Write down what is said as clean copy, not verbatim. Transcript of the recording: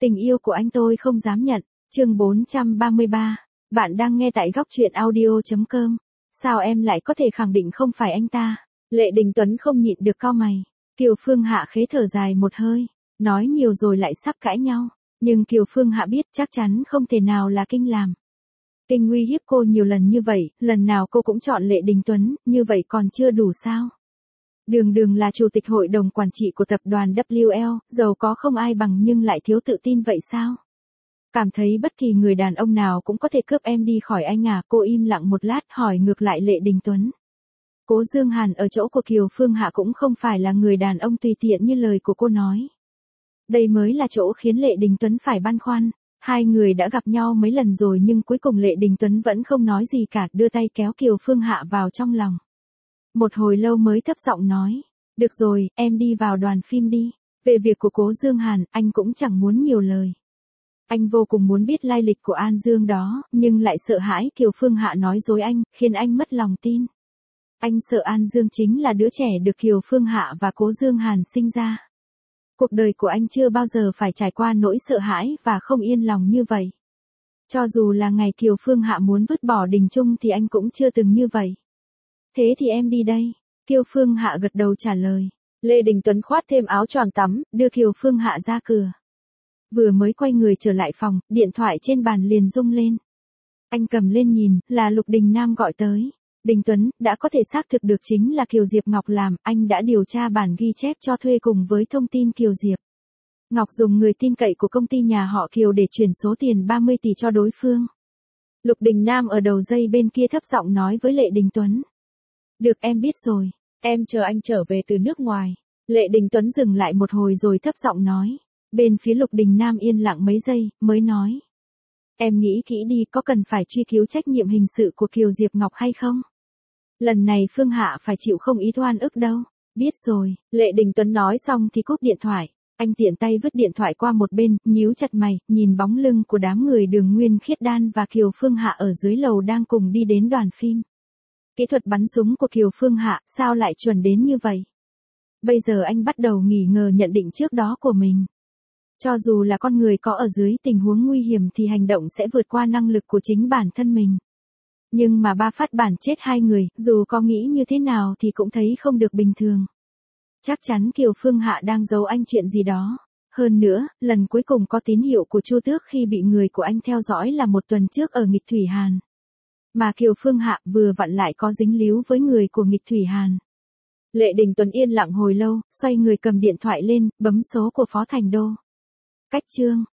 Tình yêu của anh tôi không dám nhận. Chương 433. Bạn đang nghe tại góc truyện audio.com. Sao em lại có thể khẳng định không phải anh ta? Lệ Đình Tuấn không nhịn được cau mày. Kiều Phương Hạ khế thở dài một hơi. Nói nhiều rồi lại sắp cãi nhau. Nhưng Kiều Phương Hạ biết chắc chắn không thể nào là Kinh làm. Kinh uy hiếp cô nhiều lần như vậy, lần nào cô cũng chọn Lệ Đình Tuấn, như vậy còn chưa đủ sao? Đường Đường là chủ tịch hội đồng quản trị của tập đoàn WL, giàu có không ai bằng nhưng lại thiếu tự tin vậy sao? Cảm thấy bất kỳ người đàn ông nào cũng có thể cướp em đi khỏi anh à? Cô im lặng một lát hỏi ngược lại Lệ Đình Tuấn. Cố Dương Hàn ở chỗ của Kiều Phương Hạ cũng không phải là người đàn ông tùy tiện như lời của cô nói. Đây mới là chỗ khiến Lệ Đình Tuấn phải băn khoăn. Hai người đã gặp nhau mấy lần rồi nhưng cuối cùng Lệ Đình Tuấn vẫn không nói gì cả, đưa tay kéo Kiều Phương Hạ vào trong lòng. Một hồi lâu mới thấp giọng nói, được rồi, em đi vào đoàn phim đi. Về việc của Cố Dương Hàn, anh cũng chẳng muốn nhiều lời. Anh vô cùng muốn biết lai lịch của An Dương đó, nhưng lại sợ hãi Kiều Phương Hạ nói dối anh, khiến anh mất lòng tin. Anh sợ An Dương chính là đứa trẻ được Kiều Phương Hạ và Cố Dương Hàn sinh ra. Cuộc đời của anh chưa bao giờ phải trải qua nỗi sợ hãi và không yên lòng như vậy. Cho dù là ngày Kiều Phương Hạ muốn vứt bỏ Đình Chung thì anh cũng chưa từng như vậy. Thế thì em đi đây. Kiều Phương Hạ gật đầu trả lời. Lê Đình Tuấn khoác thêm áo choàng tắm, đưa Kiều Phương Hạ ra cửa. Vừa mới quay người trở lại phòng, điện thoại trên bàn liền rung lên. Anh cầm lên nhìn, là Lục Đình Nam gọi tới. Đình Tuấn, đã có thể xác thực được chính là Kiều Diệp Ngọc làm, anh đã điều tra bản ghi chép cho thuê cùng với thông tin Kiều Diệp Ngọc dùng người tin cậy của công ty nhà họ Kiều để chuyển số tiền 30 tỷ cho đối phương. Lục Đình Nam ở đầu dây bên kia thấp giọng nói với Lệ Đình Tuấn. Được, em biết rồi, em chờ anh trở về từ nước ngoài. Lệ Đình Tuấn dừng lại một hồi rồi thấp giọng nói. Bên phía Lục Đình Nam yên lặng mấy giây, mới nói. Em nghĩ kỹ đi, có cần phải truy cứu trách nhiệm hình sự của Kiều Diệp Ngọc hay không? Lần này Phương Hạ phải chịu không ít oan ức đâu. Biết rồi, Lệ Đình Tuấn nói xong thì cúp điện thoại. Anh tiện tay vứt điện thoại qua một bên, nhíu chặt mày, nhìn bóng lưng của đám người Đường Nguyên Khiết Đan và Kiều Phương Hạ ở dưới lầu đang cùng đi đến đoàn phim. Kỹ thuật bắn súng của Kiều Phương Hạ sao lại chuẩn đến như vậy? Bây giờ anh bắt đầu nghi ngờ nhận định trước đó của mình. Cho dù là con người có ở dưới tình huống nguy hiểm thì hành động sẽ vượt qua năng lực của chính bản thân mình. Nhưng mà 3 phát bản chết 2 người, dù có nghĩ như thế nào thì cũng thấy không được bình thường. Chắc chắn Kiều Phương Hạ đang giấu anh chuyện gì đó. Hơn nữa, lần cuối cùng có tín hiệu của Chu Tước khi bị người của anh theo dõi là 1 tuần trước ở Nghịch Thủy Hàn. Mà Kiều Phương Hạ vừa vặn lại có dính líu với người của Nghịch Thủy Hàn. Lệ Đình Tuấn yên lặng hồi lâu, xoay người cầm điện thoại lên, bấm số của Phó Thành Đô. Cách chương